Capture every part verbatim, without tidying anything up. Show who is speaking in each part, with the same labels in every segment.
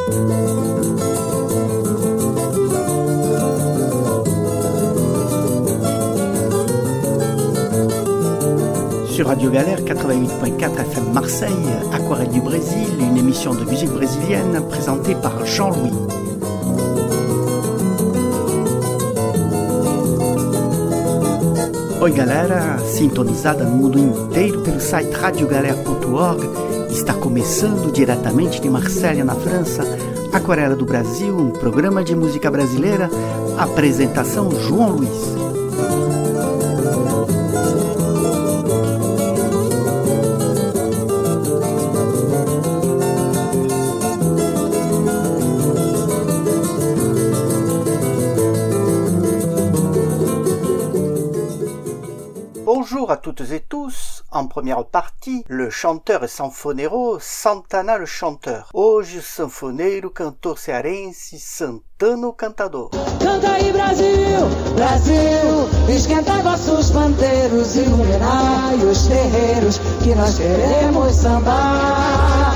Speaker 1: Sur Radio Galère quatre-vingt-huit point quatre F M Marseille, Aquarelle du Brésil, une émission de musique brésilienne présentée par Jean-Louis. Oi galera, sintonizada no mundo inteiro pelo site radio galera ponto org, está começando diretamente de Marselha, na França, Aquarela do Brasil, um programa de música brasileira, apresentação João Luiz. Bonjour à toutes et tous. En première partie, le chanteur et sanfoneiro Santana le chanteur. Hoje o sanfoneiro, cantor cearense Santana o cantador.
Speaker 2: Canta aí Brasil, Brasil, esquenta vossos pandeiros, iluminai os terreiros que nós queremos sambar.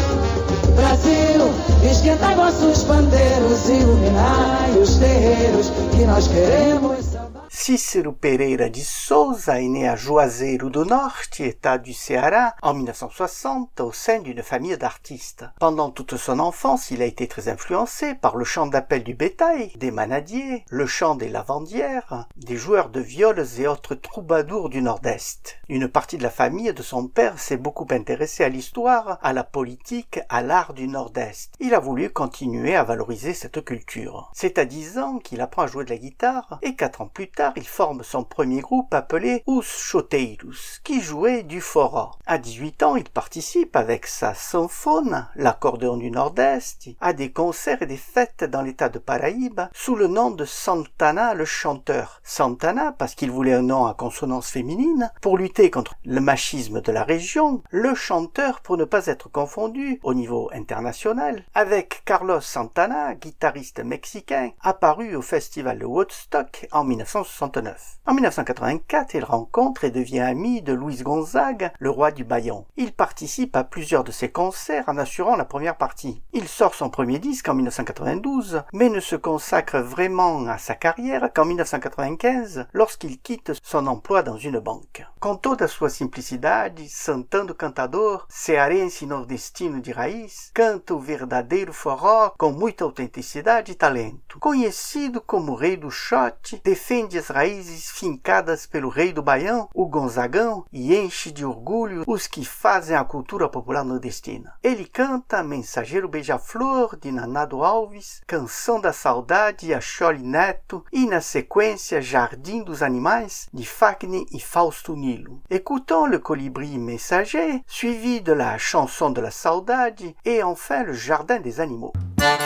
Speaker 2: Brasil, esquenta vossos pandeiros, iluminai os terreiros que nós queremos sambar.
Speaker 1: Cícero Pereira de Souza est né à Juazeiro do Norte, état du Ceará, en dix-neuf cent soixante, au sein d'une famille d'artistes. Pendant toute son enfance, il a été très influencé par le chant d'appel du bétail, des manadiers, le chant des lavandières, des joueurs de viols et autres troubadours du Nord-Est. Une partie de la famille de son père s'est beaucoup intéressée à l'histoire, à la politique, à l'art du Nord-Est. Il a voulu continuer à valoriser cette culture. C'est à dix ans qu'il apprend à jouer de la guitare, et quatre ans plus tard, il forme son premier groupe appelé Os Choteiros, qui jouait du forró. À dix-huit ans, il participe avec sa sanfone, l'accordéon du Nord-Est, à des concerts et des fêtes dans l'état de Paraíbe sous le nom de Santana le chanteur. Santana parce qu'il voulait un nom à consonance féminine pour lutter contre le machisme de la région, le chanteur pour ne pas être confondu au niveau international avec Carlos Santana, guitariste mexicain, apparu au festival de Woodstock en dix-neuf cent soixante-neuf. En dix-neuf cent quatre-vingt-quatre, il rencontre et devient ami de Luis Gonzaga, le roi du Bayon. Il participe à plusieurs de ses concerts en assurant la première partie. Il sort son premier disque en dix-neuf cent quatre-vingt-douze, mais ne se consacre vraiment à sa carrière qu'en dix-neuf cent quatre-vingt-quinze, lorsqu'il quitte son emploi dans une banque. Com toda sua simplicidade, Santana o cantador, cearense nordestino de raiz, canta o verdadeiro forró com muita autenticidade e talento. Conhecido como Rei do Shot, defende as raízes fincadas pelo rei do Baião, o Gonzagão, e enche de orgulho os que fazem a cultura popular nordestina. Ele canta Mensageiro Beija-Flor, de Nanado Alves, Canção da Saudade, Acholi Neto, e na sequência Jardim dos Animais, de Fagner e Fausto Nilo. Écoutons le Colibri Messager, suivi de la Chanson de la Saudade, et enfin le Jardin des Animaux.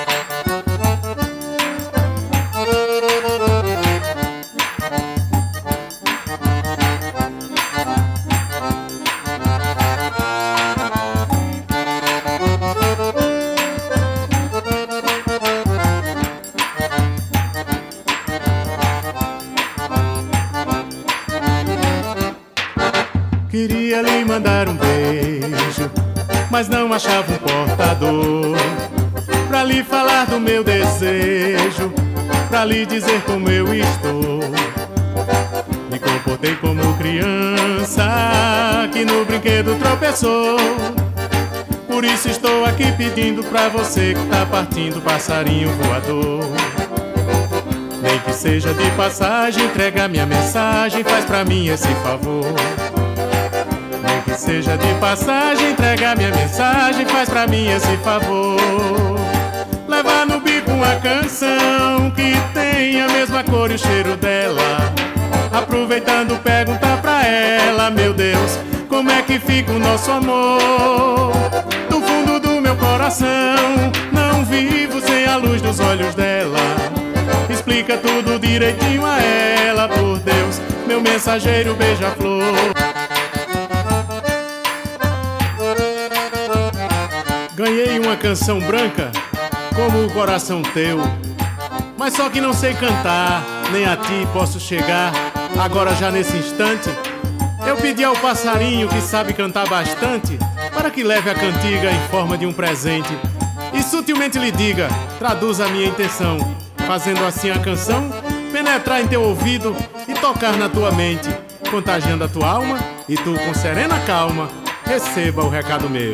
Speaker 3: Queria lhe mandar um beijo, mas não achava um portador pra lhe falar do meu desejo, pra lhe dizer como eu estou. Me comportei como criança que no brinquedo tropeçou. Por isso estou aqui pedindo pra você que tá partindo, passarinho voador. Nem que seja de passagem, entrega minha mensagem, faz pra mim esse favor. Seja de passagem, entrega minha mensagem, faz pra mim esse favor. Leva no bico uma canção que tem a mesma cor e o cheiro dela. Aproveitando, pergunta pra ela, meu Deus, como é que fica o nosso amor? Do fundo do meu coração, não vivo sem a luz dos olhos dela. Explica tudo direitinho a ela, por Deus, meu mensageiro beija-flor. Ganhei uma canção branca como o coração teu, mas só que não sei cantar, nem a ti posso chegar. Agora já nesse instante, eu pedi ao passarinho que sabe cantar bastante, para que leve a cantiga em forma de um presente. e sutilmente lhe diga, traduz a minha intenção, fazendo assim a canção penetrar em teu ouvido e tocar na tua mente, contagiando a tua alma, e tu com serena calma receba o recado meu.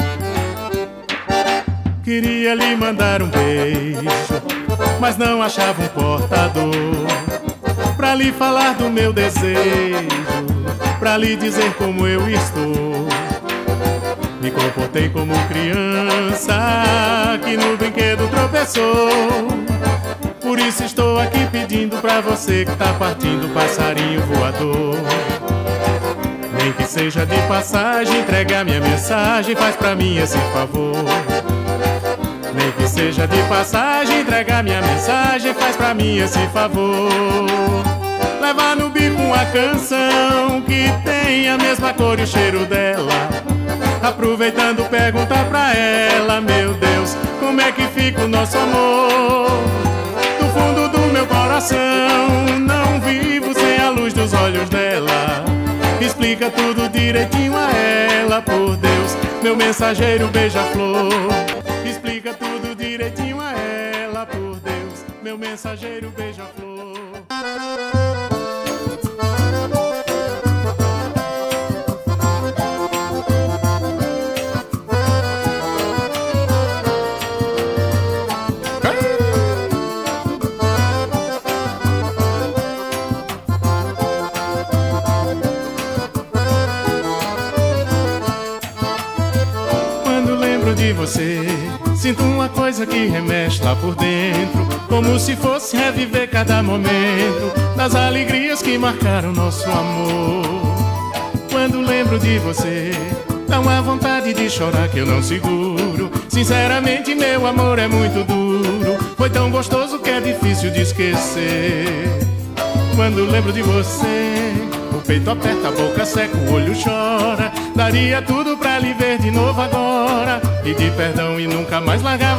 Speaker 3: Queria lhe mandar um beijo, mas não achava um portador pra lhe falar do meu desejo, pra lhe dizer como eu estou. Me comportei como criança que no brinquedo tropeçou. Por isso estou aqui pedindo pra você que tá partindo, passarinho voador. Nem que seja de passagem, entregue a minha mensagem, faz pra mim esse favor. Nem que seja de passagem, entrega a minha mensagem, faz pra mim esse favor. Leva no bico uma canção que tem a mesma cor e o cheiro dela. Aproveitando, pergunta pra ela, meu Deus, como é que fica o nosso amor? Do fundo do meu coração, não vivo sem a luz dos olhos dela. Explica tudo direitinho a ela, por Deus, meu mensageiro beija-flor. Explica tudo direitinho a ela, por Deus, meu mensageiro beija-flor. Quando lembro de você, sinto uma coisa que remexe lá por dentro, como se fosse reviver cada momento das alegrias que marcaram nosso amor. Quando lembro de você, dá uma vontade de chorar que eu não seguro. Sinceramente, meu amor é muito duro, foi tão gostoso que é difícil de esquecer. Quando lembro de você, o peito aperta, a boca seca, o olho chora. Daria tudo pra lhe ver de novo agora, pedir perdão e nunca mais largar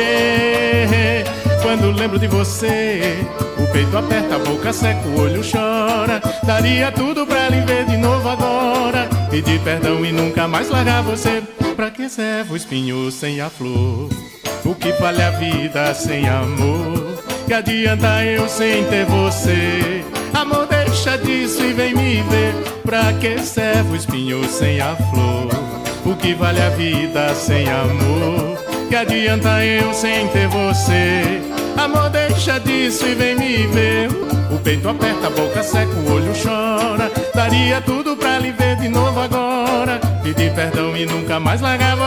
Speaker 3: você. Quando lembro de você, o peito aperta, a boca seca, o olho chora. Daria tudo pra lhe ver de novo agora, pedir perdão e nunca mais largar você. Pra que serve o espinho sem a flor? O que vale a vida sem amor? Que adianta eu sem ter você? Amor, deixa disso e vem me ver. Pra que serve o espinho sem a flor? O que vale a vida sem amor? Que adianta eu sem ter você? Amor, deixa disso e vem me ver. O peito aperta, a boca seca, o olho chora. Daria tudo pra lhe ver de novo agora, pedir perdão e nunca mais largar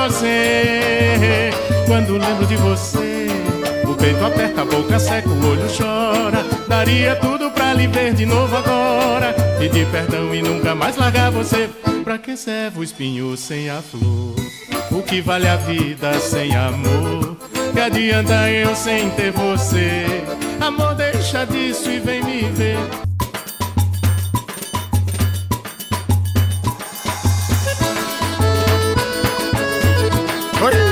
Speaker 3: você. Quando lembro de você, o peito aperta, a boca seca, o olho chora. Daria tudo pra lhe ver de novo agora, pedir perdão e nunca mais largar você. Pra que serve o espinho sem a flor? O que vale a vida sem amor? Que adianta eu sem ter você? Amor, deixa disso e vem me ver. Oi!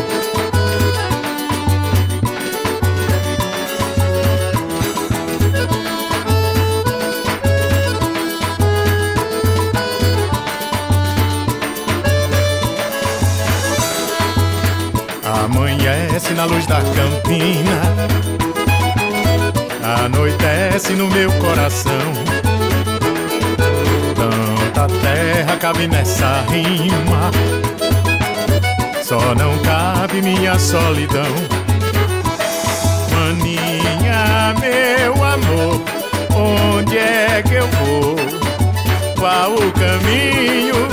Speaker 3: Amanhece na luz da campina, anoitece no meu coração. Tanta terra cabe nessa rima, só não cabe minha solidão. Maninha, meu amor, onde é que eu vou? Qual o caminho?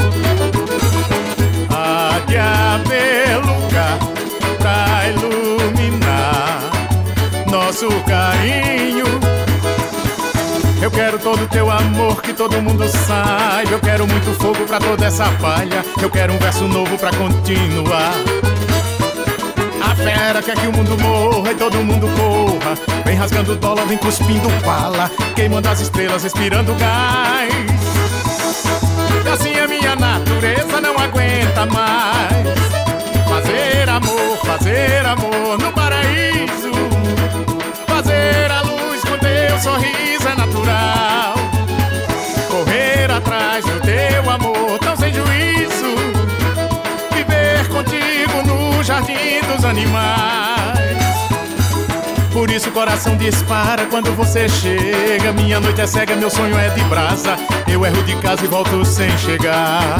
Speaker 3: Há de haver lugar pra iluminar nosso carinho. Eu quero todo teu amor, que todo mundo saiba. Eu quero muito fogo pra toda essa palha. Eu quero um verso novo pra continuar. A fera quer que o mundo morra e todo mundo corra. Vem rasgando dólar, vem cuspindo bala, queimando as estrelas, respirando gás. E assim a minha natureza não aguenta mais. Fazer amor, fazer amor no paraíso. Fazer a luz com teu sorriso é natural. Correr atrás do teu amor tão sem juízo. Viver contigo no jardim dos animais. Por isso o coração dispara quando você chega. Minha noite é cega, meu sonho é de brasa. Eu erro de casa e volto sem chegar.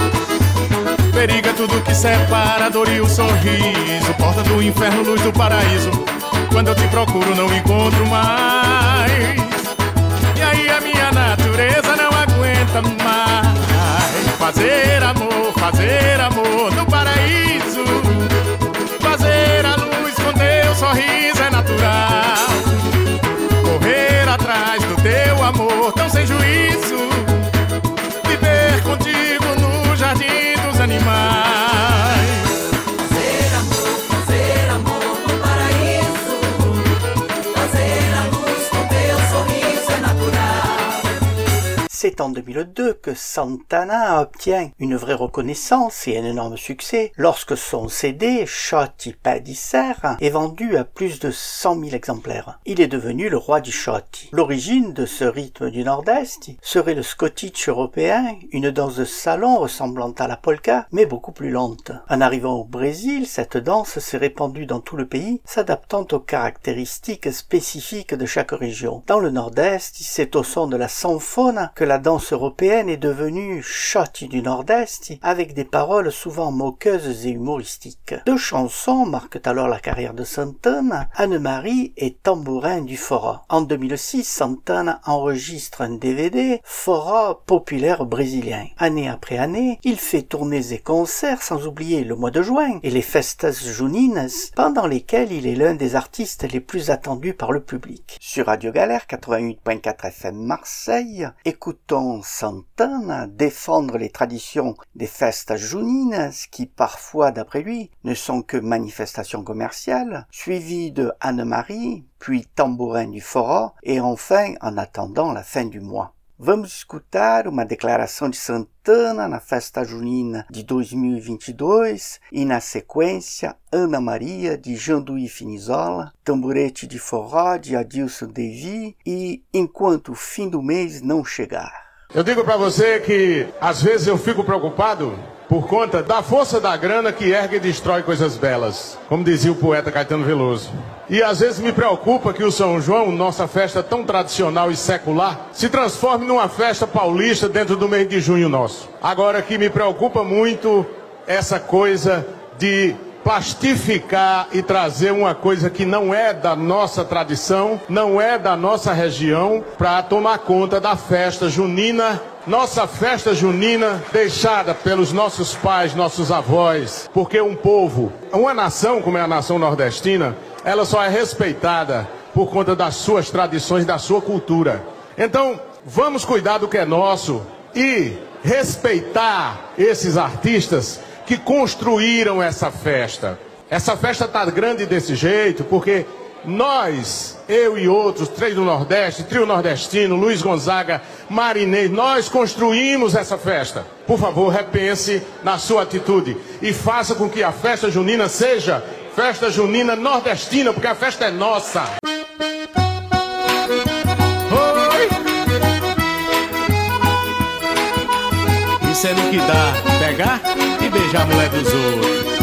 Speaker 3: Periga tudo que separa a dor e o sorriso. Porta do inferno, luz do paraíso. Quando eu te procuro não encontro mais. E aí a minha natureza não aguenta mais. Fazer amor, fazer amor no paraíso. Fazer a luz com teu sorriso é natural. Correr atrás do teu amor tão sem juízo. Viver contigo no jardim dos animais.
Speaker 4: Fazer amor, fazer amor no paraíso. Fazer a luz com teu sorriso é natural.
Speaker 1: C'est en deux mille deux que Santana obtient une vraie reconnaissance et un énorme succès lorsque son C D Shorty Padisser est vendu à plus de cent mille exemplaires. Il est devenu le roi du shorty. L'origine de ce rythme du Nord-Est serait le Schottische européen, une danse de salon ressemblant à la polka mais beaucoup plus lente. En arrivant au Brésil, cette danse s'est répandue dans tout le pays, s'adaptant aux caractéristiques spécifiques de chaque région. Dans le Nord-Est, c'est au son de la sanfona que la danse européenne est devenue shorty du Nord-Est, avec des paroles souvent moqueuses et humoristiques. Deux chansons marquent alors la carrière de Santana, Anne-Marie et Tambourin du Forró. En deux mille six, Santana enregistre un D V D Forró populaire brésilien. Année après année, il fait tournées et concerts sans oublier le mois de juin et les festas juninas, pendant lesquels il est l'un des artistes les plus attendus par le public. Sur Radio Galère quatre-vingt-huit point quatre F M Marseille, écoutons Santana défendre les traditions des festas juninas qui parfois, d'après lui, ne sont que manifestations commerciales, suivies de Anne-Marie, puis Tambourin du Forró et enfin en attendant la fin du mois. Vamos escutar uma declaração de Santana na festa junina de dois mil e vinte e dois e na sequência Ana Maria de Janduí Finizola, Tamborete de Forró de Adilson Devi e Enquanto o Fim do Mês Não Chegar.
Speaker 5: Eu digo pra você que às vezes eu fico preocupado por conta da força da grana que ergue e destrói coisas belas, como dizia o poeta Caetano Veloso. E às vezes me preocupa que o São João, nossa festa tão tradicional e secular, se transforme numa festa paulista dentro do mês de junho nosso. Agora que me preocupa muito essa coisa de plastificar e trazer uma coisa que não é da nossa tradição, não é da nossa região, para tomar conta da festa junina. Nossa festa junina deixada pelos nossos pais, nossos avós, porque um povo, uma nação como é a nação nordestina, ela só é respeitada por conta das suas tradições, da sua cultura. Então, vamos cuidar do que é nosso e respeitar esses artistas que construíram essa festa. Essa festa tá grande desse jeito porque nós, eu e outros, Três do Nordeste, Trio Nordestino, Luiz Gonzaga, Marinês, nós construímos essa festa. Por favor, repense na sua atitude e faça com que a festa junina seja festa junina nordestina, porque a festa é nossa.
Speaker 3: Oi! Isso é no que dá, pegar e beijar a mulher dos outros.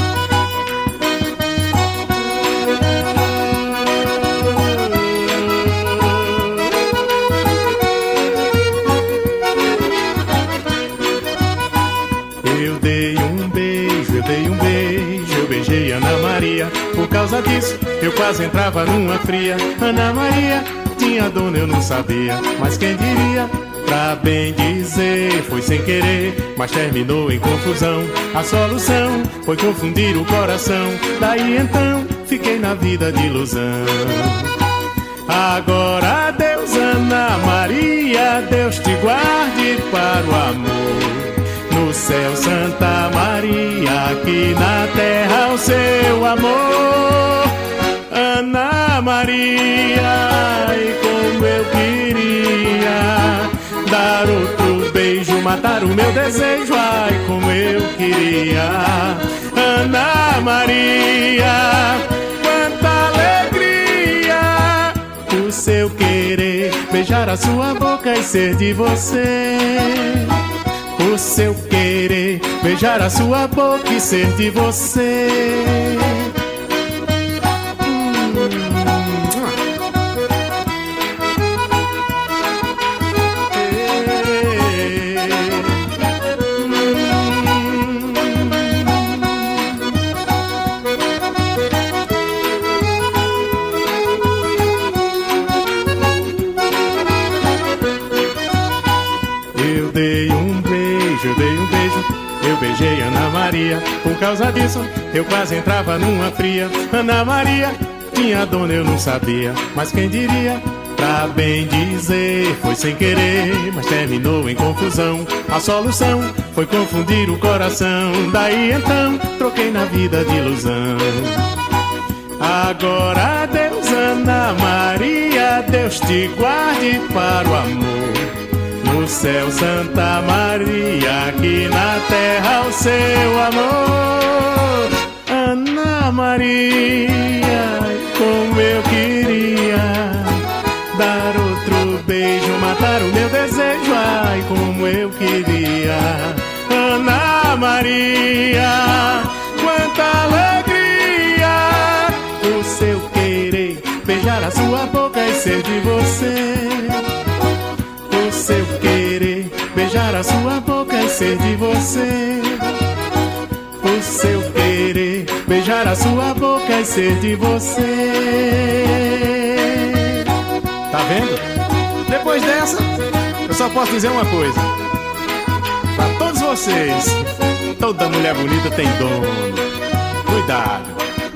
Speaker 3: Eu dei um beijo, eu dei um beijo, eu beijei Ana Maria. Por causa disso, eu quase entrava numa fria. Ana Maria tinha dono, eu não sabia, mas quem diria? Pra bem dizer, foi sem querer, mas terminou em confusão. A solução foi confundir o coração. Daí então, fiquei na vida de ilusão. Agora adeus, Ana Maria, Deus te guarde para o amor. No céu, Santa Maria, aqui na terra o seu amor. Ana Maria, e como eu queria dar outro beijo, matar o meu desejo, ai como eu queria. Ana Maria, quanta alegria, o seu querer, beijar a sua boca e ser de você. O seu querer, beijar a sua boca e ser de você. beijei Ana Maria. Por causa disso, eu quase entrava numa fria. Ana Maria, minha dona, eu não sabia, mas quem diria? Pra bem dizer, foi sem querer, mas terminou em confusão. A solução foi confundir o coração. Daí então, troquei na vida de ilusão. Agora Deus, Ana Maria, Deus te guarde para o amor. No céu, Santa Maria, aqui na terra o seu amor. Ana Maria, como eu queria dar outro beijo, matar o meu desejo, ai como eu queria. Ana Maria, quanta alegria, o seu querer, beijar a sua boca e ser de você. O seu querer, beijar a sua boca e ser de você. O seu querer, beijar a sua boca e ser de você.
Speaker 6: Tá vendo? Depois dessa, eu só posso dizer uma coisa. Pra todos vocês, toda mulher bonita tem dono. Cuidado.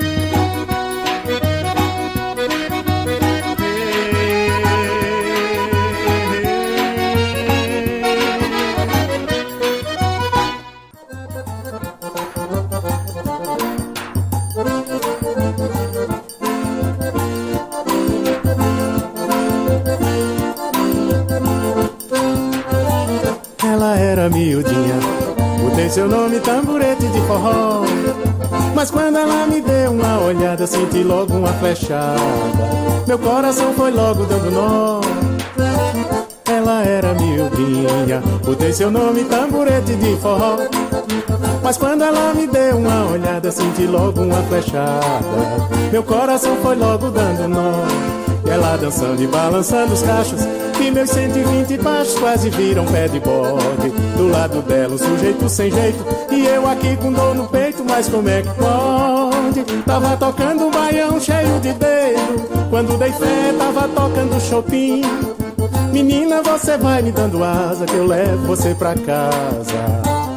Speaker 3: Miudinha, botei seu nome tamborete de forró. Mas quando ela me deu uma olhada, senti logo uma flechada. Meu coração foi logo dando nó. Ela era miudinha, botei seu nome tamborete de forró. Mas quando ela me deu uma olhada, senti logo uma flechada. Meu coração foi logo dando nó. E ela dançando e balançando os cachos, e meus cento e vinte baixos quase viram pé de bode. Do lado dela um sujeito sem jeito, e eu aqui com dor no peito, mas como é que pode? Tava tocando um baião cheio de dedo, quando dei fé tava tocando Chopin. Menina, você vai me dando asa, que eu levo você pra casa.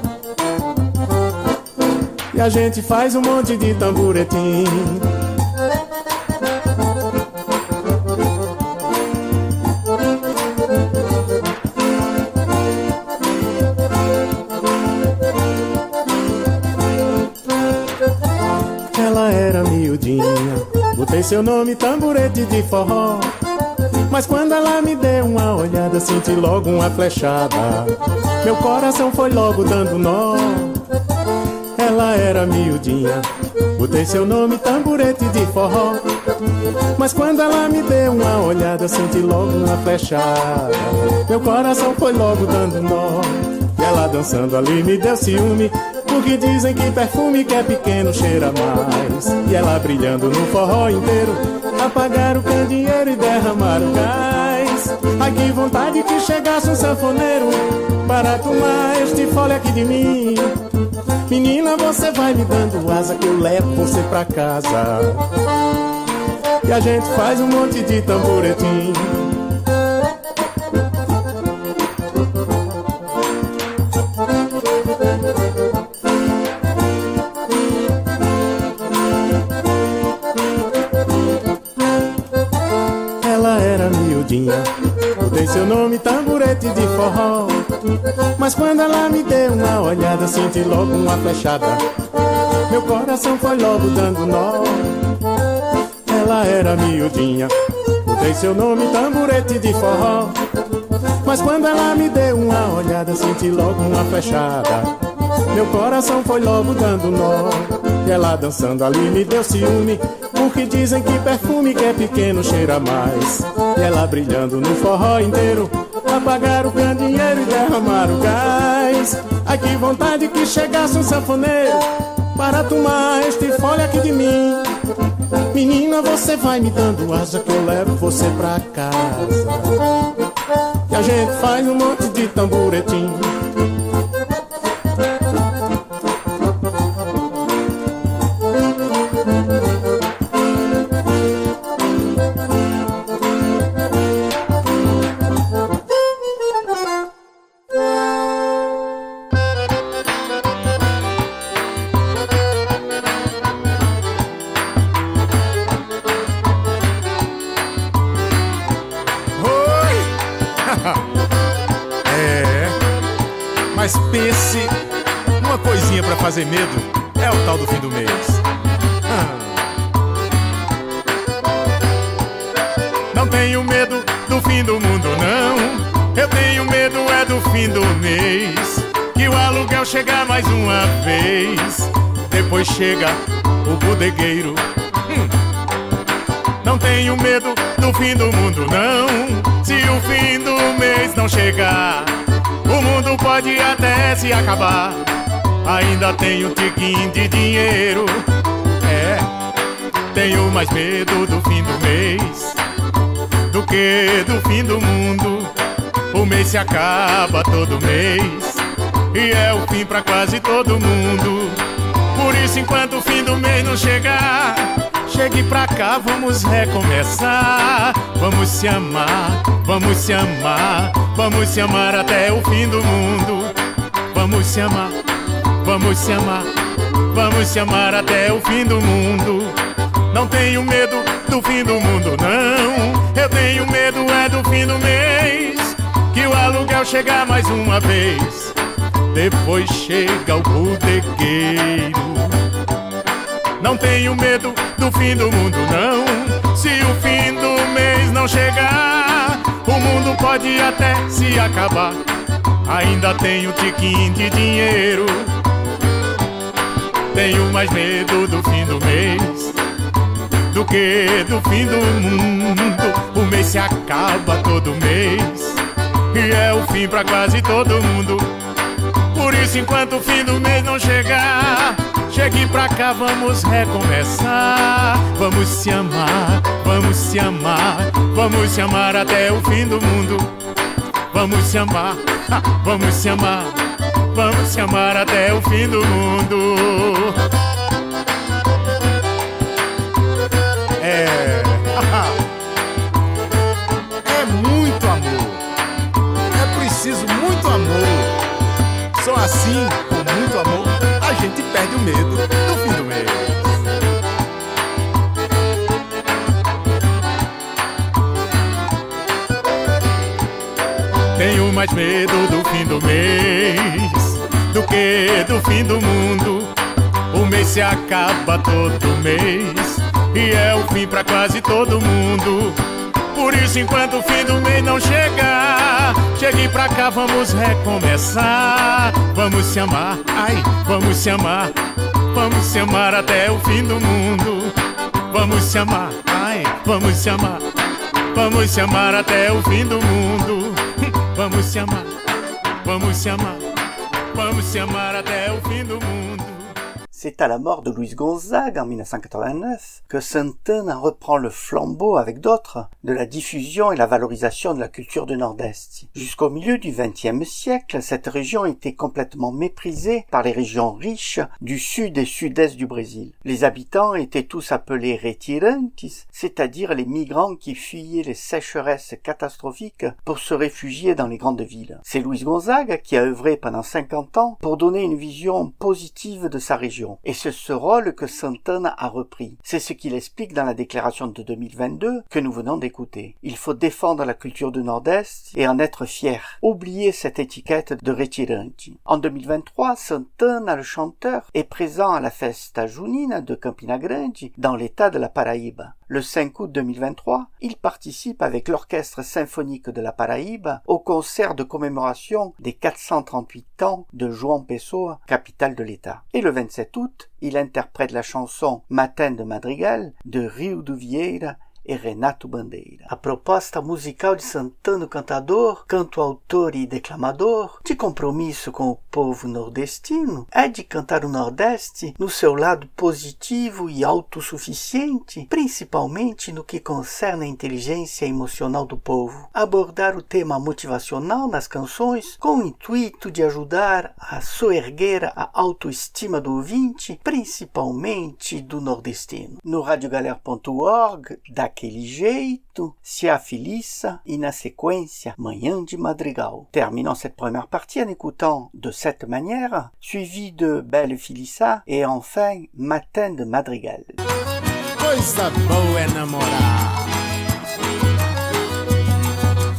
Speaker 3: E a gente faz um monte de tamboretim. Botei seu nome tamborete de forró. Mas quando ela me deu uma olhada, senti logo uma flechada. Meu coração foi logo dando nó. Ela era miudinha, botei seu nome tamborete de forró. Mas quando ela me deu uma olhada, senti logo uma flechada. Meu coração foi logo dando nó. E ela dançando ali me deu ciúme, porque dizem que perfume que é pequeno cheira mais. E ela brilhando no forró inteiro, apagaram o candeeiro e derramaram gás. Ai que vontade que chegasse um sanfoneiro para tomar este fole aqui de mim. Menina, você vai me dando asa, que eu levo você pra casa. E a gente faz um monte de tamboretim. Botei seu nome tamborete de forró. Mas quando ela me deu uma olhada, senti logo uma flechada. Meu coração foi logo dando nó. Ela era miudinha, botei seu nome tamborete de forró. Mas quando ela me deu uma olhada, senti logo uma flechada. Meu coração foi logo dando nó. E ela dançando ali me deu ciúme, porque dizem que perfume que é pequeno cheira mais. E ela brilhando no forró inteiro, apagaram o candeeiro e derramaram o gás. Ai que vontade que chegasse um sanfoneiro para tomar este fole aqui de mim. Menina, você vai me dando asa, que eu levo você pra casa. E a gente faz um monte de tamboretim.
Speaker 6: Mas pense, uma coisinha pra fazer medo é o tal do fim do mês. Ah. Não tenho medo do fim do mundo, não. Eu tenho medo é do fim do mês, que o aluguel chega mais uma vez. Depois chega o bodegueiro. hum. Não tenho medo do fim do mundo, não. Se o fim do mês não chegar, o mundo pode até se acabar. Ainda tenho um tiquinho de dinheiro. É, tenho mais medo do fim do mês do que do fim do mundo. O mês se acaba todo mês e é o fim pra quase todo mundo. Por isso, enquanto o fim do mês não chegar, chegue pra cá, vamos recomeçar. Vamos se amar, vamos se amar, vamos se amar até o fim do mundo. Vamos se amar, vamos se amar, vamos se amar até o fim do mundo. Não tenho medo do fim do mundo, não. Eu tenho medo é do fim do mês, que o aluguel chegar mais uma vez. Depois chega o bodegueiro. Não tenho medo do fim do mundo, não. Se o fim do mês não chegar, o mundo pode até se acabar. Ainda tenho um tiquinho de dinheiro. Tenho mais medo do fim do mês do que do fim do mundo. O mês se acaba todo mês e é o fim pra quase todo mundo. Por isso, enquanto o fim do mês não chegar, chegue pra cá, vamos recomeçar. Vamos se amar, vamos se amar, vamos se amar até o fim do mundo. Vamos se amar, vamos se amar, vamos se amar até o fim do mundo. É, é muito amor, é preciso muito amor. Só assim, com muito amor, a gente perde o medo do fim do mês. Tenho mais medo do fim do mês do que do fim do mundo. O mês se acaba todo mês e é o fim pra quase todo mundo. Por isso, enquanto o fim do mês não chegar, chegue pra cá, vamos recomeçar. Vamos se amar, ai, vamos se amar, vamos se amar até o fim do mundo. Vamos se amar, ai, vamos se amar, vamos se amar até o fim do mundo. Vamos se amar, vamos se amar, vamos se amar até o fim do mundo.
Speaker 1: C'est à la mort de Luis Gonzaga en dix-neuf cent quatre-vingt-neuf que Santana reprend le flambeau avec d'autres de la diffusion et la valorisation de la culture du Nord-Est. Jusqu'au milieu du vingtième siècle, cette région était complètement méprisée par les régions riches du sud et sud-est du Brésil. Les habitants étaient tous appelés retirantes, c'est-à-dire les migrants qui fuyaient les sécheresses catastrophiques pour se réfugier dans les grandes villes. C'est Luis Gonzaga qui a œuvré pendant cinquante ans pour donner une vision positive de sa région. Et c'est ce rôle que Santana a repris. C'est ce qu'il explique dans la déclaration de deux mille vingt-deux que nous venons d'écouter. Il faut défendre la culture du Nord-Est et en être fier. Oubliez cette étiquette de retirante. En deux mille vingt-trois, Santana, le chanteur, est présent à la Festa Junina de Campina Grande, dans l'état de la Paraíba. Le cinq août deux mille vingt-trois, il participe avec l'Orchestre symphonique de la Paraíba au concert de commémoration des quatre cent trente-huit ans de João Pessoa, capitale de l'État. Et le vingt-sept août, il interprète la chanson Matin de Madrigal de Rio do Vieira e Renato Bandeira. A proposta musical de Santana, o cantador, canto autor e declamador, de compromisso com o povo nordestino, é de cantar o Nordeste no seu lado positivo e autossuficiente, principalmente no que concerne a inteligência emocional do povo. Abordar o tema motivacional nas canções com o intuito de ajudar a soerguer a autoestima do ouvinte, principalmente do nordestino. No radiogalera ponto org, daquele jeito, se afiliça e na sequência Manhã de Madrigal. Terminons cette première partie en écoutant De cette manière, suivi de Belle Filissa et enfin Matin de Madrigal.
Speaker 6: Coisa boa é namorar.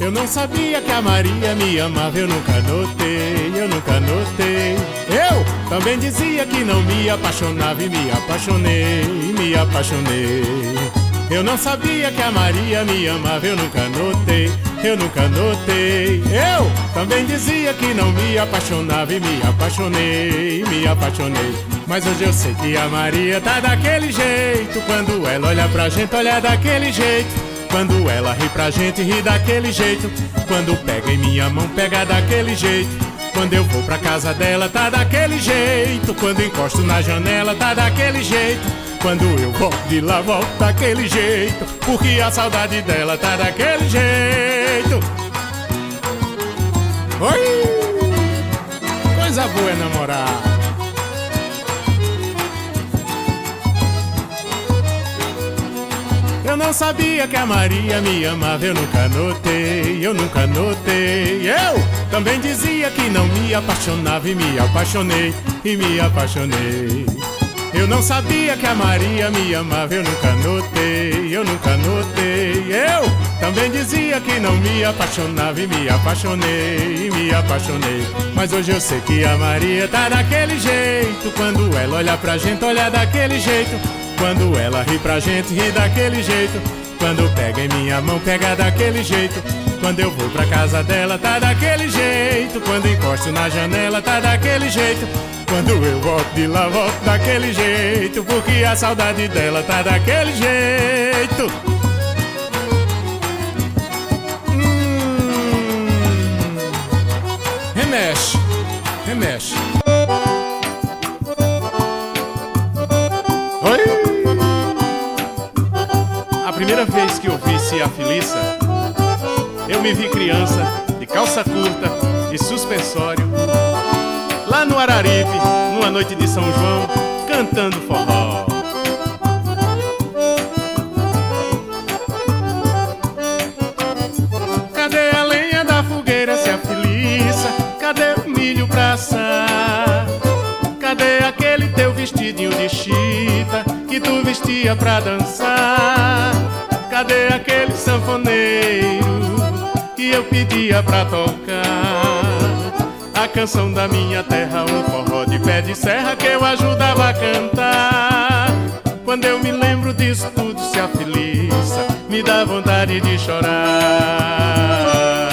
Speaker 3: Eu não sabia que a Maria me amava, eu nunca notei, eu nunca notei. Eu também dizia que não me apaixonava e me apaixonei, me apaixonei. Eu não sabia que a Maria me amava, eu nunca notei, eu nunca notei. Eu também dizia que não me apaixonava e me apaixonei, me apaixonei. Mas hoje eu sei que a Maria tá daquele jeito. Quando ela olha pra gente, olha daquele jeito. Quando ela ri pra gente, ri daquele jeito. Quando pega em minha mão, pega daquele jeito. Quando eu vou pra casa dela, tá daquele jeito. Quando encosto na janela, tá daquele jeito. Quando eu volto de lá, volto daquele jeito. Porque a saudade dela tá daquele jeito. Oi! Coisa boa é namorar. Eu não sabia que a Maria me amava, eu nunca notei, eu nunca notei. Eu também dizia que não me apaixonava e me apaixonei, e me apaixonei. Eu não sabia que a Maria me amava, eu nunca notei, eu nunca notei. Eu também dizia que não me apaixonava e me apaixonei, e me apaixonei. Mas hoje eu sei que a Maria tá daquele jeito. Quando ela olha pra gente, olha daquele jeito. Quando ela ri pra gente, ri daquele jeito. Quando pega em minha mão, pega daquele jeito. Quando eu vou pra casa dela, tá daquele jeito. Quando encosto na janela, tá daquele jeito. Quando eu volto de lá, volto daquele jeito. Porque a saudade dela tá daquele jeito. Hum, remexe, remexe. Oi! A primeira vez que eu vi Cia Felissa, eu me vi criança, de calça curta e suspensório, lá no Araripe, numa noite de São João, cantando forró. Cadê a lenha da fogueira, Cia Felissa? Cadê o milho pra assar? Cadê aquele teu vestidinho de chita que tu vestia pra dançar? Cadê aquele sanfoneiro que eu pedia pra tocar? A canção da minha terra, um forró de pé de serra que eu ajudava a cantar. Quando eu me lembro disso tudo, Cia Felissa, me dá vontade de chorar.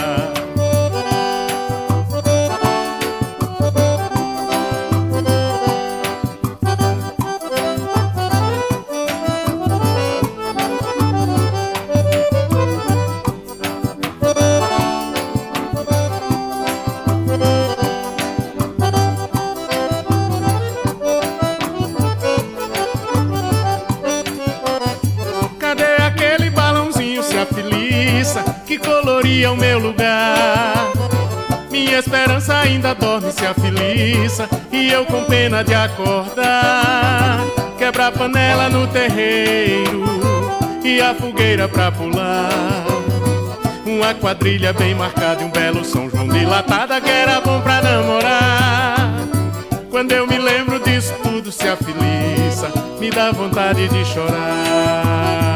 Speaker 3: Que coloria o meu lugar. Minha esperança ainda dorme, Cia Felissa, e eu com pena de acordar. Quebra a panela no terreiro e a fogueira pra pular. Uma quadrilha bem marcada e um belo São João dilatada que era bom pra namorar. Quando eu me lembro disso tudo, Cia Felissa, me dá vontade de chorar.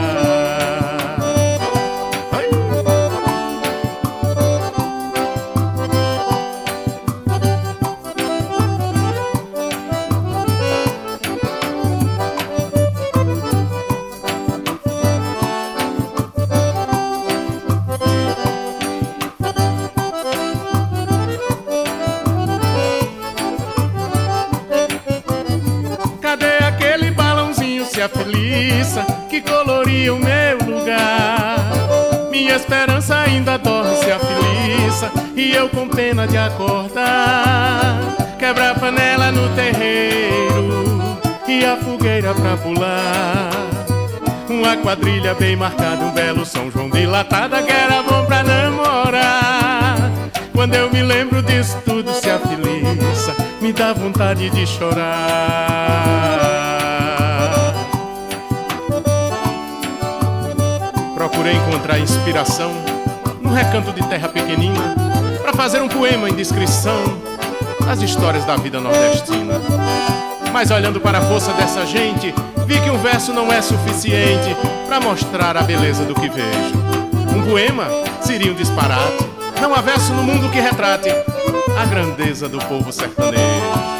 Speaker 3: Cia Felissa, que coloria o meu lugar. Minha esperança ainda dorme, Cia Felissa, e eu com pena de acordar. Quebra a panela no terreiro e a fogueira pra pular. Uma quadrilha bem marcada, um belo São João dilatada que era bom pra namorar. Quando eu me lembro disso tudo, Cia Felissa, me dá vontade de chorar. Procurei encontrar inspiração num recanto de terra pequenina pra fazer um poema em descrição das histórias da vida nordestina. Mas olhando para a força dessa gente, vi que um verso não é suficiente pra mostrar a beleza do que vejo. Um poema
Speaker 6: seria um disparate. Não há verso no mundo que retrate a grandeza do povo sertanejo.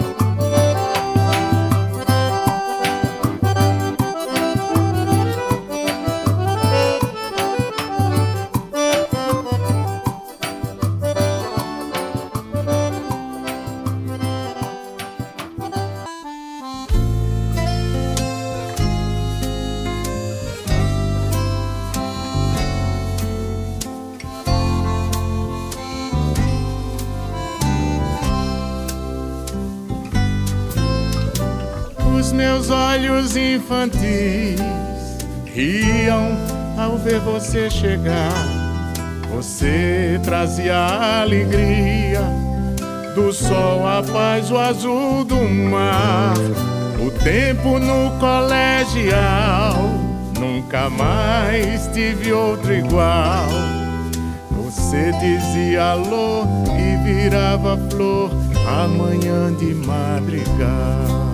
Speaker 3: Os meus olhos infantis riam ao ver você chegar. Você trazia a alegria do sol, a paz, o azul do mar. O tempo no colegial, nunca mais tive outro igual. Você dizia alô e virava flor amanhã de madrigal.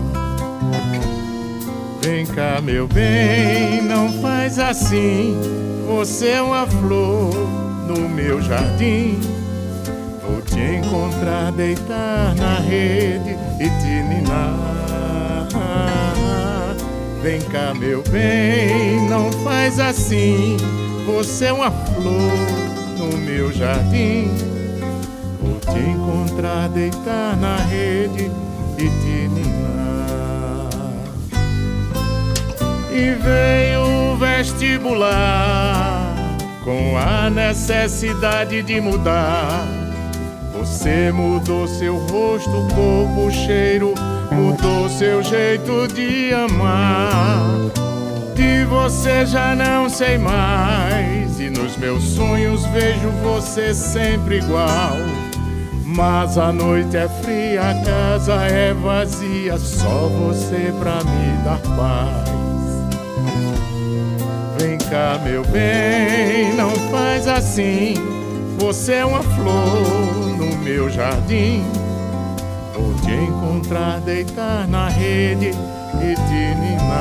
Speaker 3: Vem cá, meu bem, não faz assim. Você é uma flor no meu jardim. Vou te encontrar, deitar na rede e te ninar. Vem cá, meu bem, não faz assim. Você é uma flor no meu jardim. Vou te encontrar, deitar na rede e te ninar. E veio o vestibular com a necessidade de mudar. Você mudou seu rosto, corpo, cheiro, mudou seu jeito de amar. De você já não sei mais, e nos meus sonhos vejo você sempre igual. Mas a noite é fria, a casa é vazia, só você pra me dar paz. Vem cá, meu bem, não faz assim. Você é uma flor no meu jardim. Vou te encontrar, deitar na rede e te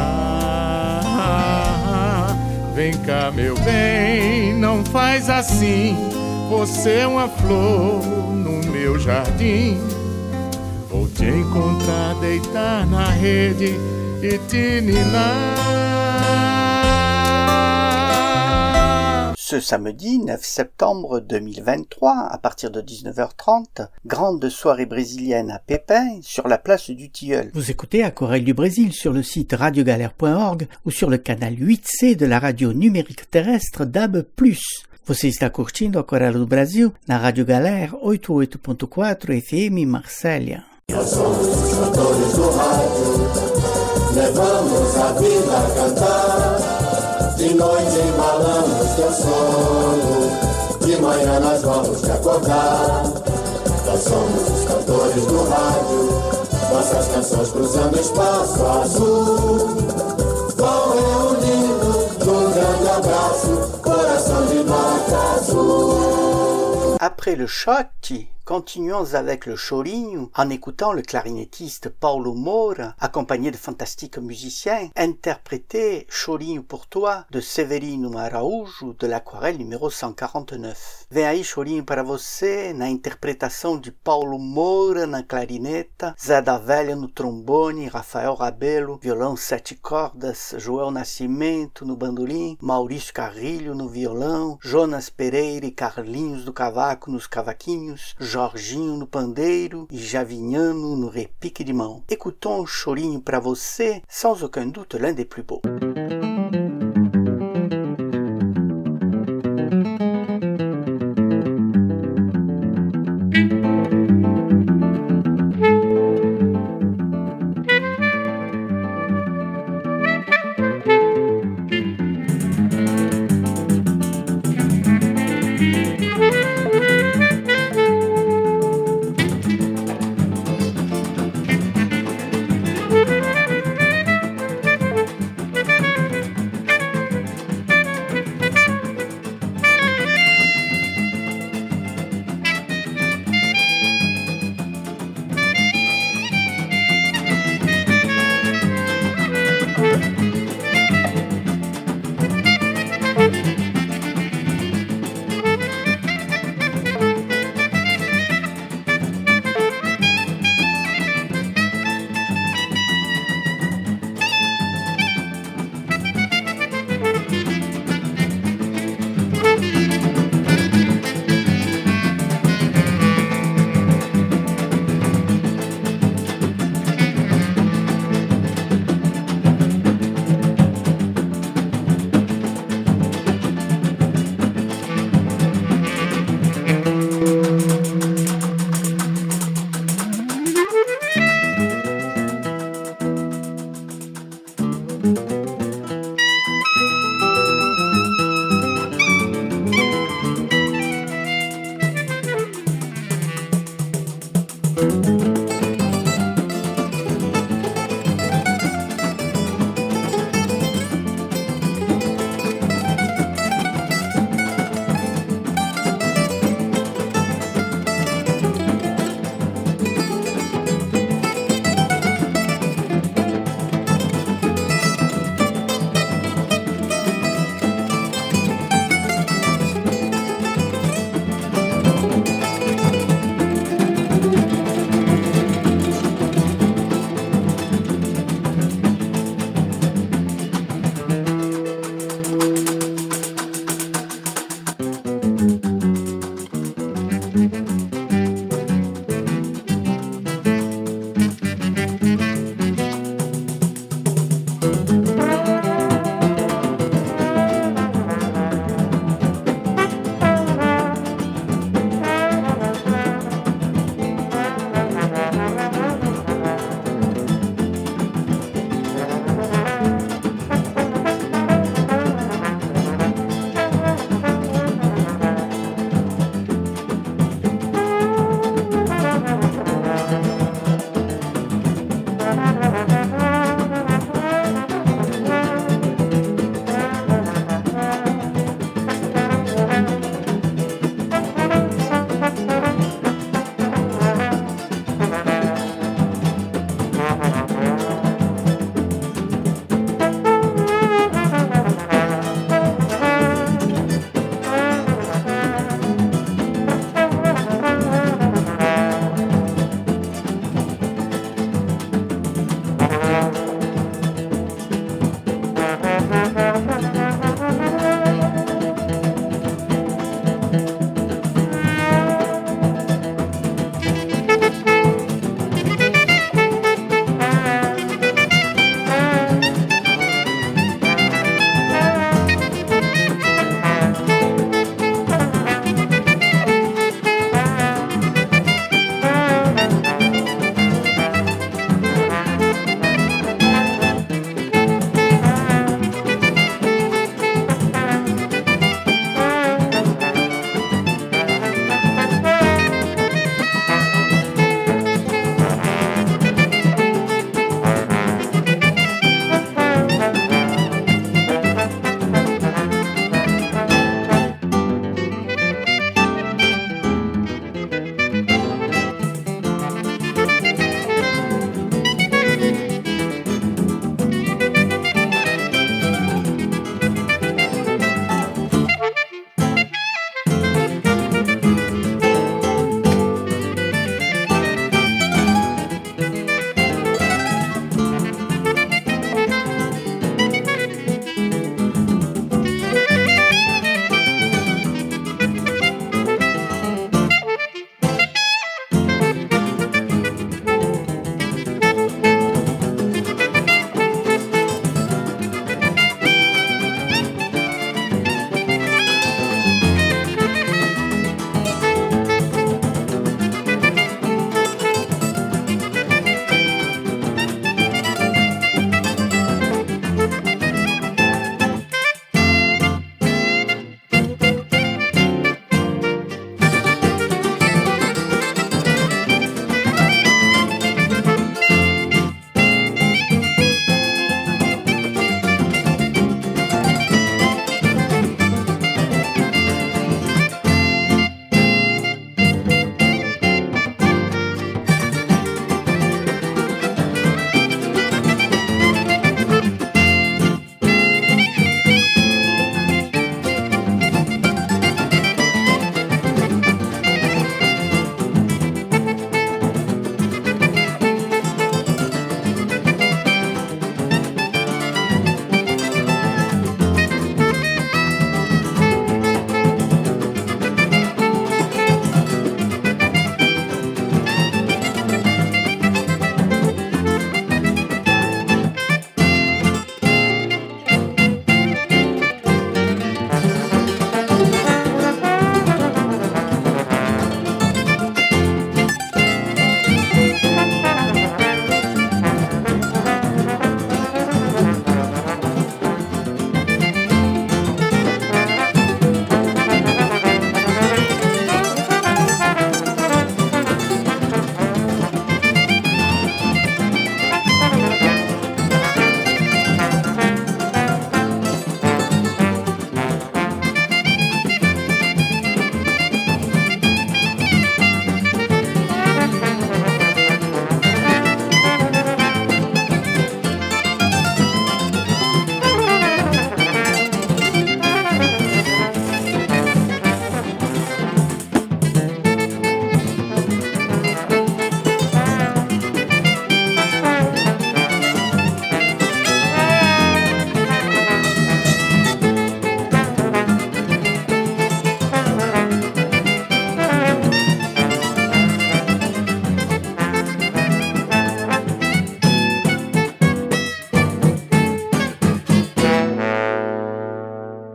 Speaker 3: ninar. Vem cá, meu bem, não faz assim. Você é uma flor no meu jardim. Vou te encontrar, deitar na rede e te ninar.
Speaker 1: Ce samedi neuf septembre deux mille vingt-trois, à partir de dix-neuf heures trente, grande soirée brésilienne à Pépin, sur la place du Tilleul.
Speaker 7: Vous écoutez Aquarelle du Brésil sur le site radio galère point org ou sur le canal huit C de la radio numérique terrestre D A B plus. Você está curtindo Aquarela do Brasil na Rádio Galera oitenta e oito ponto quatro F M Marsella.
Speaker 8: Nós somos os cantores do rádio, levamos a vida a cantar. De noite embalamos teu sono, de manhã nós vamos te acordar. Nós somos os cantores do rádio, nossas canções cruzando espaço azul. Vão reunindo num grande abraço, coração de nota azul.
Speaker 1: Après le choc, continuons avec le chorinho en écoutant le clarinettiste Paulo Moura, accompagné de fantastiques musiciens, interpréter Chorinho pour toi de Severino Araújo de l'Aquarelle numéro cent quarante-neuf. Vem aí Chorinho para você na interpretação de Paulo Moura na clarineta, Zé da Velha no trombone, Rafael Rabelo, violão sete cordas, Joel Nascimento no bandolim, Maurício Carrilho no violão, Jonas Pereira e Carlinhos do Cavaco nos cavaquinhos, Jorginho no pandeiro e Javignano no repique de mão. Écoutons Chorinho para você, sans aucun doute l'un des plus beaux.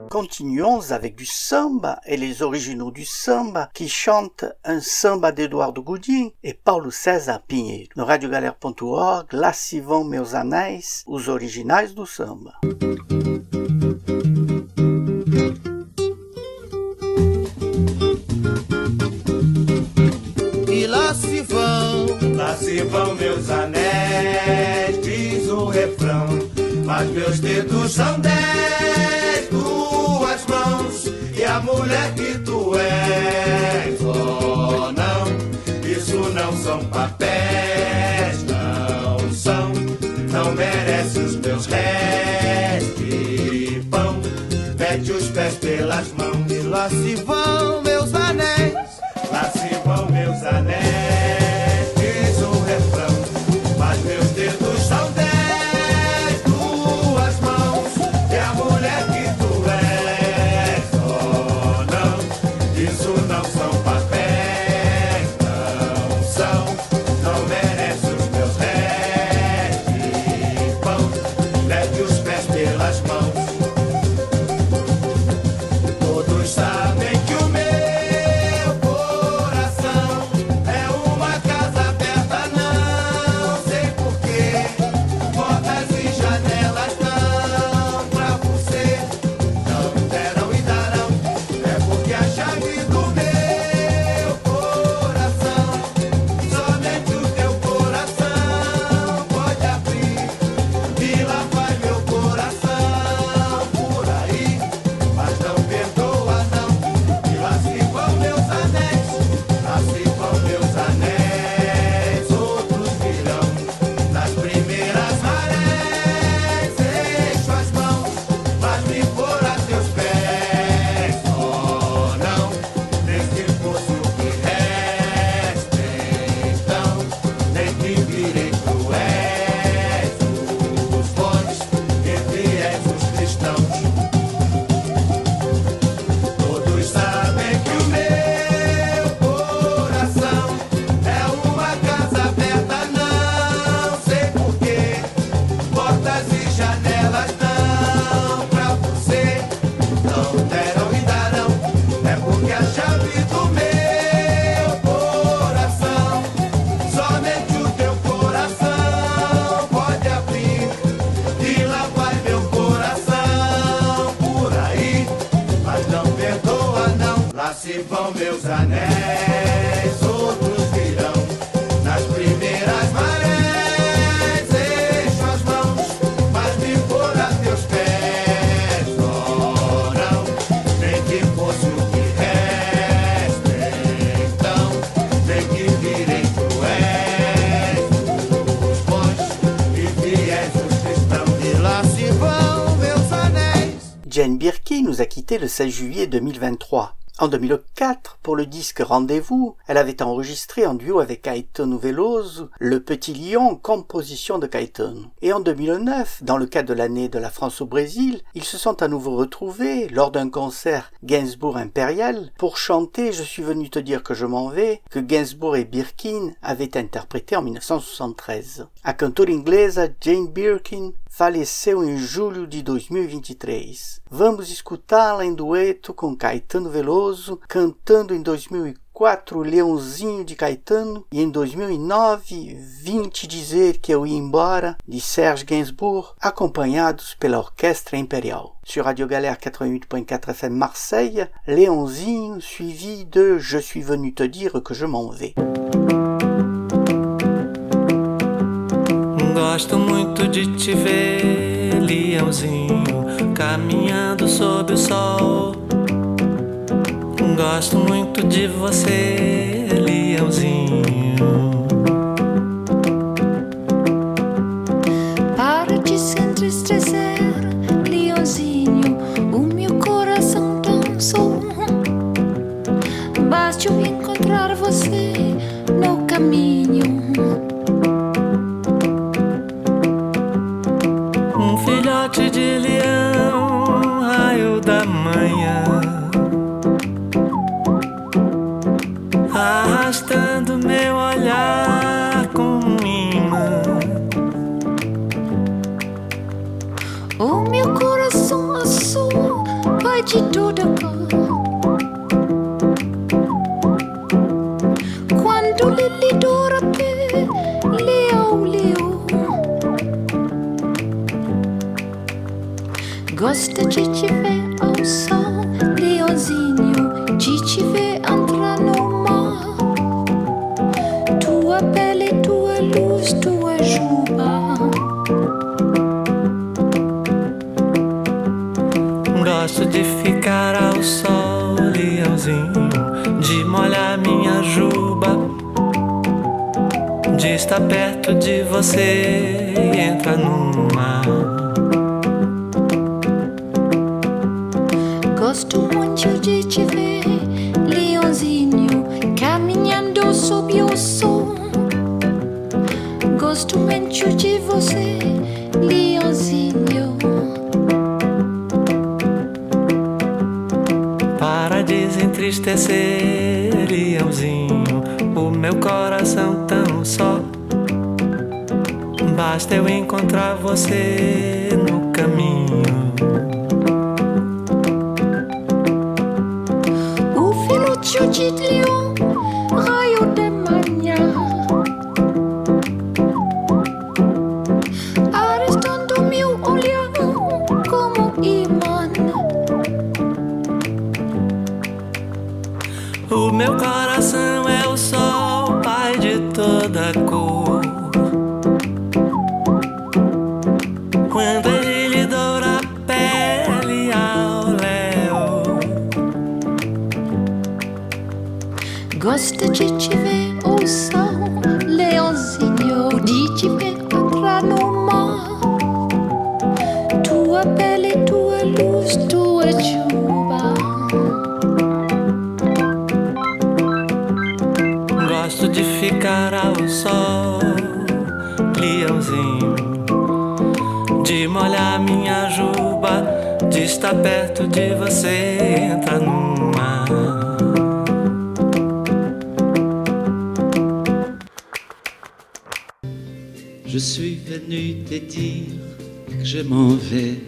Speaker 1: Continuons avec du samba et les originaux du samba qui chantent un samba d'Eduardo Godin e Paulo César Pinheiro. No radio galera ponto org, lá se vão meus anéis, os originais do samba.
Speaker 9: E lá se vão, lá se vão meus anéis, diz o refrão, mas meus dedos são dez, tuas mãos, e a mulher que tu és, oh não, isso não são papéis, não são, não merece os meus réis de pão, mete os pés pelas mãos, e lá se vão meus anéis, lá se vão meus anéis, diz o refrão, mas meus dedos são dez, tuas mãos, e a mulher que tu és, oh não, isso não são papéis, não são, não merece os meus réis de pão, leve os pés pelas mãos, todos sabem que o meu se vão meus anéis, outros virão nas primeiras marés, eixo as mãos, mas me pôr a teus pés, oh não, nem que fosse o que resta, então, nem que virem cruéis os bons e fiéis os cristãos, e lá se vão meus anéis.
Speaker 1: Jane Birkin nous a quittés le seize juillet deux mille vingt-trois. En deux mille quatre, pour le disque Rendez-vous, elle avait enregistré en duo avec Caetano Veloso, Le Petit Lion, composition de Caetano. Et en deux mille neuf, dans le cadre de l'année de la France au Brésil, ils se sont à nouveau retrouvés lors d'un concert Gainsbourg Impérial pour chanter Je suis venu te dire que je m'en vais, que Gainsbourg et Birkin avaient interprété en mille neuf cent soixante-treize. A cantora inglesa Jane Birkin faleceu em julho de dois mil e vinte e três. Vamos escutá-la em dueto com Caetano Veloso, cantando em dois mil e quatro Leãozinho de Caetano e em dois mil e nove Vim Te Dizer Que Eu Ia Embora, de Serge Gainsbourg, acompanhados pela Orquestra Impérial. Sur Radio Galère quatre-vingt-huit point quatre F M Marseille, Léonzinho suivi de Je suis venu te dire que je m'en vais.
Speaker 10: Gosto muito de te ver, leãozinho, caminhando sob o sol. Gosto muito de você, leãozinho.
Speaker 11: Para de se entristecer, leãozinho, o meu coração tão só. Basta eu encontrar você no caminho.
Speaker 10: Um filhote de leão, raio da manhã, arrastando meu olhar com imã.
Speaker 11: O meu coração azul vai de toda cor. Quando lhe dura pe leão, leão, gosta de te ver ao sol, leãozinho, de te ver entrar no mar. Tua pele, tua luz, tua juba.
Speaker 10: Gosto de ficar ao sol, leãozinho, de molhar minha juba, de estar perto de você e entrar no mar.
Speaker 11: Gosto muito de te ver, leãozinho, caminhando sob o sol. Gosto muito de você, leãozinho.
Speaker 10: Para desentristecer, leãozinho, o meu coração tão só. Basta eu encontrar você no caminho.
Speaker 11: O filhote de leão, raio de manhã, arrestando meu olhar como imã.
Speaker 10: O meu coração é o sol, pai de toda cor. Quando ele lhe doura a pele ao léu,
Speaker 11: gosto de te ver o sol, leãozinho, de te ver entrar no mar. Tua pele, tua luz, tua juba.
Speaker 10: gosto de ficar ao sol, leãozinho, de molhar minha juba, de estar perto de você e entrar no mar.
Speaker 12: Je suis venu te dire que je m'en vais.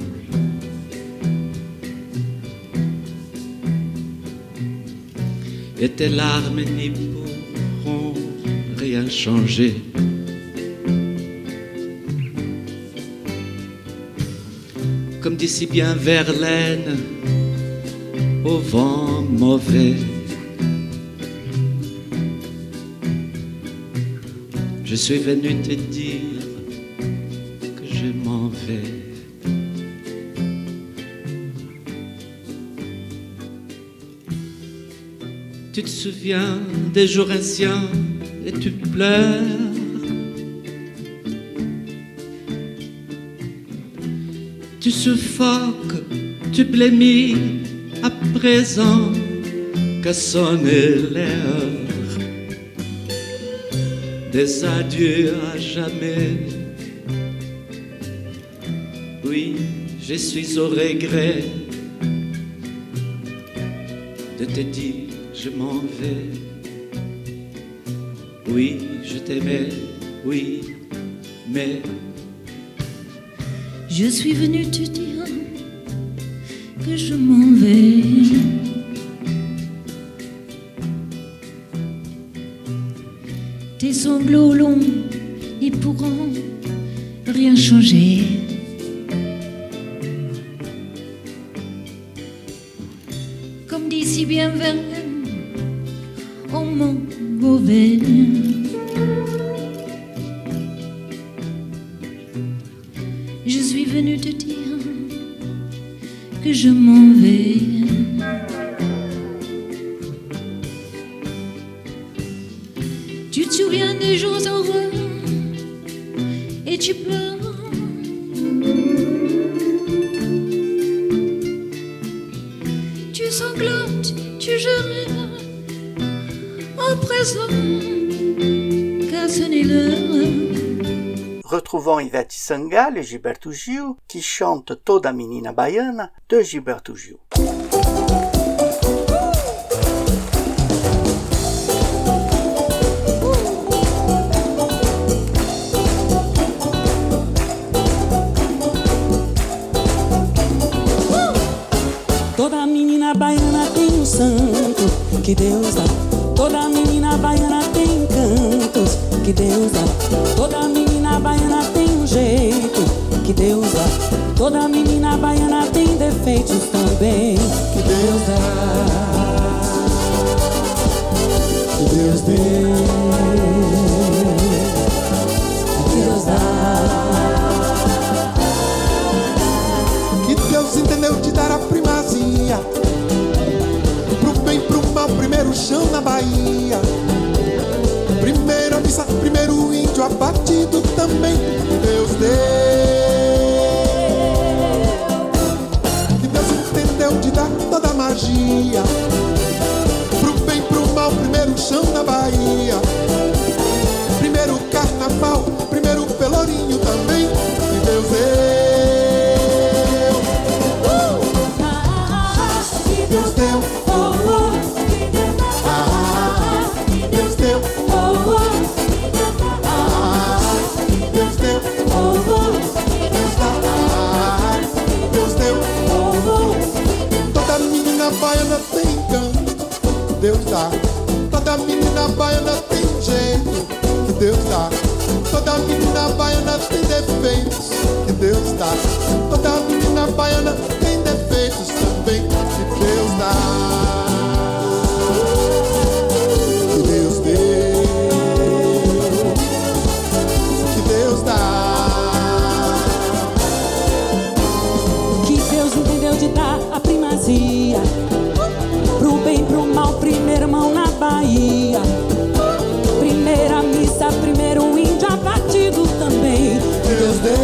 Speaker 12: Et tes larmes n'y pourront rien changer. Comme dit si bien Verlaine, au vent mauvais. Je suis venu te dire que je m'en vais. Tu te souviens des jours anciens et tu pleures. Tu suffoques, tu blêmis à présent qu'a sonné l'heure des adieux à jamais. Oui, je suis au regret de te dire je m'en vais. Oui, je t'aimais, oui, mais
Speaker 11: je suis venue te dire que je m'en vais. Tes sanglots longs n'y pourront rien changer. Comme dit si bien Verlaine, au monde mauvais. Je suis venue te dire que je m'en vais. Tu te souviens des jours heureux et tu pleures. Tu sanglotes, tu jeûnes au présent qu'a sonné l'heure.
Speaker 1: Retrouvons Ivete Sangalo et Gilberto Gil qui chantent Toda Menina Baiana de Gilberto Gil.
Speaker 13: Toda
Speaker 2: menina baiana tem um santo que Deus dá. Toda menina baiana tem encantos que Deus dá. Toda menina baiana tem um jeito que Deus dá. Toda menina baiana tem defeitos também que Deus dá. Que Deus deu, que Deus dá.
Speaker 13: Que Deus entendeu de dar a primazia pro bem, pro mal, primeiro chão na Bahia. Primeira missa, primeiro índio abatido também que Deus deu. Que Deus entendeu de dar toda a magia pro bem, pro mal, primeiro chão na Bahia. Primeiro carnaval, primeiro pelourinho também que Deus deu. Deus deu, oh, oh. Ah, Deus deu, oh, oh. Ah, Deus deu, oh, oh. Deus dá, ah, Deus deu, oh, oh. Toda menina baiana tem canto, Deus dá. Toda menina baiana tem jeito, que Deus dá. Toda menina baiana tem defeitos, que Deus dá. Toda menina baiana tem defeitos também, que Deus dá. Que Deus deu, que Deus dá.
Speaker 2: Que Deus entendeu de dar a primazia pro bem, pro mal, primeiro mão na Bahia. Primeira missa, primeiro índio abatido também que Deus deu.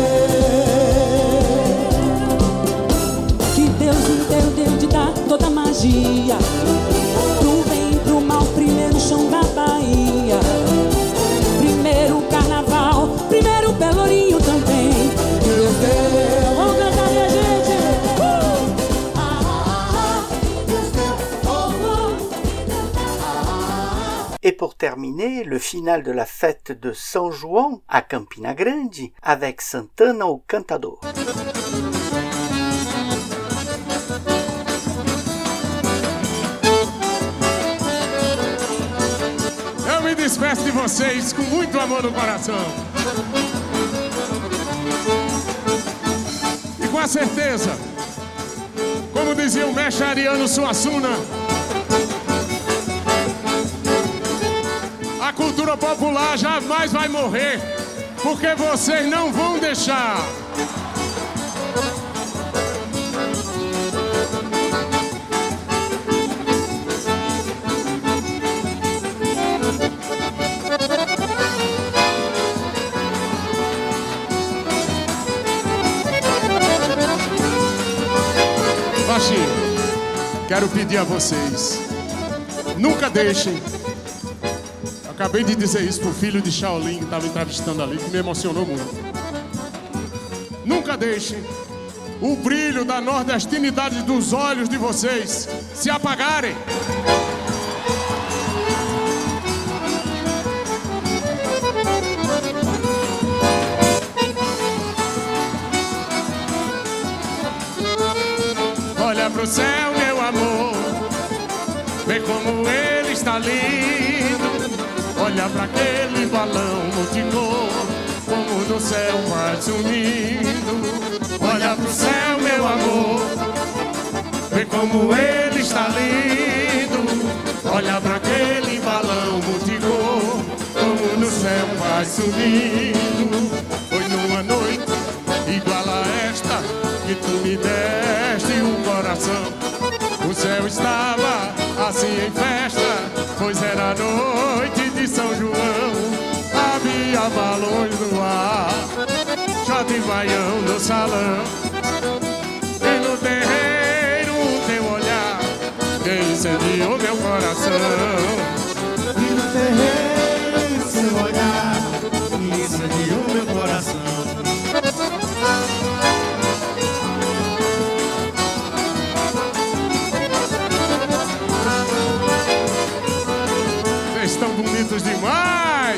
Speaker 2: Que Deus entendeu de dar toda a magia pro bem, pro mal, primeiro chão da Bahia. Primeiro carnaval, primeiro pelourinho também que Deus deu. Vamos cantar, minha gente! Uh! Ah, Deus deu, oh, oh.
Speaker 1: Et pour terminer, le final de la fête de São João à Campina Grande avec Santana o Cantador.
Speaker 6: Eu me despeço de vocês com muito amor no coração. E com a certeza, como dizia o mestre Ariano Suassuna, a cultura popular jamais vai morrer, porque vocês não vão deixar. Baixinho, quero pedir a vocês, nunca deixem. Acabei de dizer isso pro filho de Shaolin que estava entrevistando ali, que me emocionou muito. Nunca deixem o brilho da nordestinidade dos olhos de vocês se apagarem. Olha pro céu, meu amor, vê como ele está lindo. Olha pra aquele balão multicolor, como no céu vai sumindo. Olha pro céu, meu amor, vê como ele está lindo. Olha pra aquele balão multicolor, como no céu vai sumindo. Foi numa noite igual a esta que tu me deste um coração. O céu estava assim em festa, pois era a noite de São João. Havia balões no ar, shot e baião no salão. E no terreiro o teu olhar que incendiou meu coração.
Speaker 9: E no terreiro seu olhar que incendiou meu coração.
Speaker 6: Estão bonitos demais.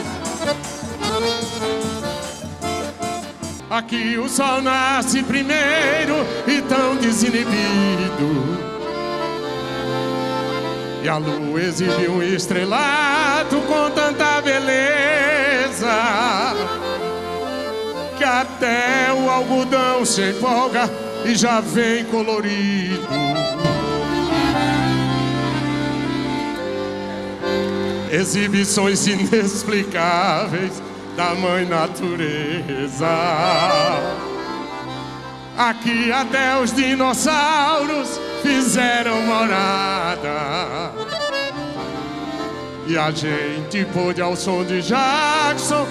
Speaker 6: Aqui o sol nasce primeiro e tão desinibido.
Speaker 5: E a lua exibe um estrelato com tanta beleza que até o algodão se empolga e já vem colorido. Exibições inexplicáveis da mãe natureza. Aqui até os dinossauros fizeram morada. E a gente pôde ao som de Jackson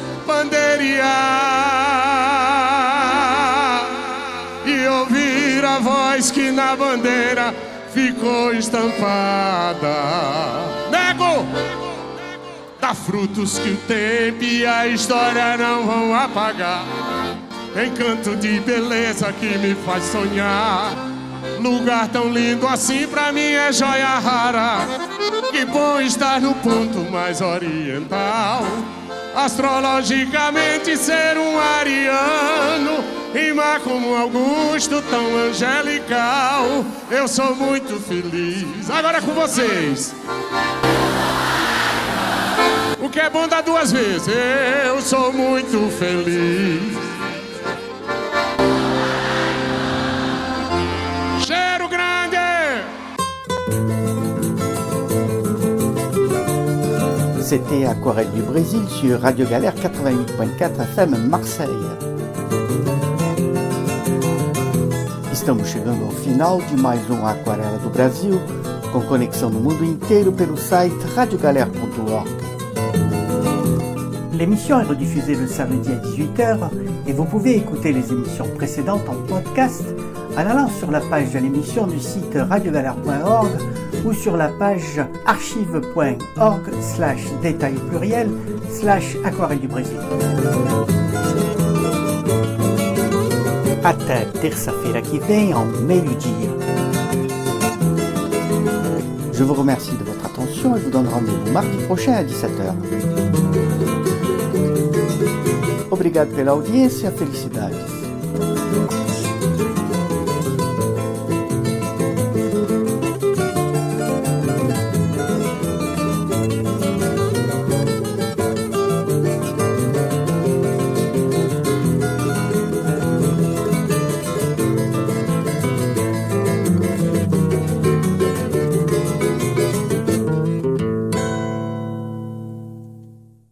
Speaker 5: bandeirar e ouvir a voz que na bandeira ficou estampada. Nego! Dá frutos que o tempo e a história não vão apagar. Encanto de beleza que me faz sonhar. Lugar tão lindo assim pra mim é joia rara. Que bom estar no ponto mais oriental. Astrologicamente ser um ariano, rimar como Augusto tão angelical. Eu sou muito feliz. Agora é com vocês. O que é bom dá duas vezes. Eu sou muito feliz. Cheiro grande!
Speaker 7: C'était Aquarelle du Brésil sur Radio Galère quatre-vingt-huit point quatre F M Marseille. Estamos chegando ao final de mais um Aquarela do Brasil, com conexão no mundo inteiro pelo site radio galère point org. L'émission est rediffusée le samedi à dix-huit heures et vous pouvez écouter les émissions précédentes en podcast en allant sur la page de l'émission du site radio galère point org ou sur la page archive point org slash détail pluriel slash aquarelle du Brésil. Até terça-feira que vem, ao meio-dia. Je vous remercie de votre attention et vous donne rendez-vous mardi prochain à dix-sept heures. Obrigado pela audiência, felicidades.